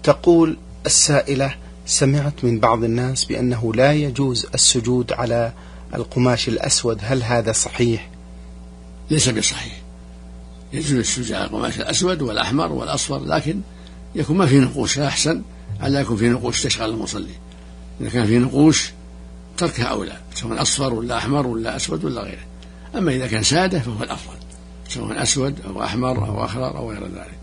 تقول السائلة: سمعت من بعض الناس بأنه لا يجوز السجود على القماش الأسود، هل هذا صحيح؟ ليس بصحيح. يجوز السجود على القماش الأسود والأحمر والأصفر، لكن يكون ما فيه نقوش، أحسن ألا يكون فيه نقوش تشغل المصلي. إذا كان فيه نقوش تركها أولى، سواء أصفر ولا أحمر ولا أسود ولا غيره. أما إذا كان سادة فهو الأفضل، سواء أسود أو أحمر أو أخضر أو غير ذلك.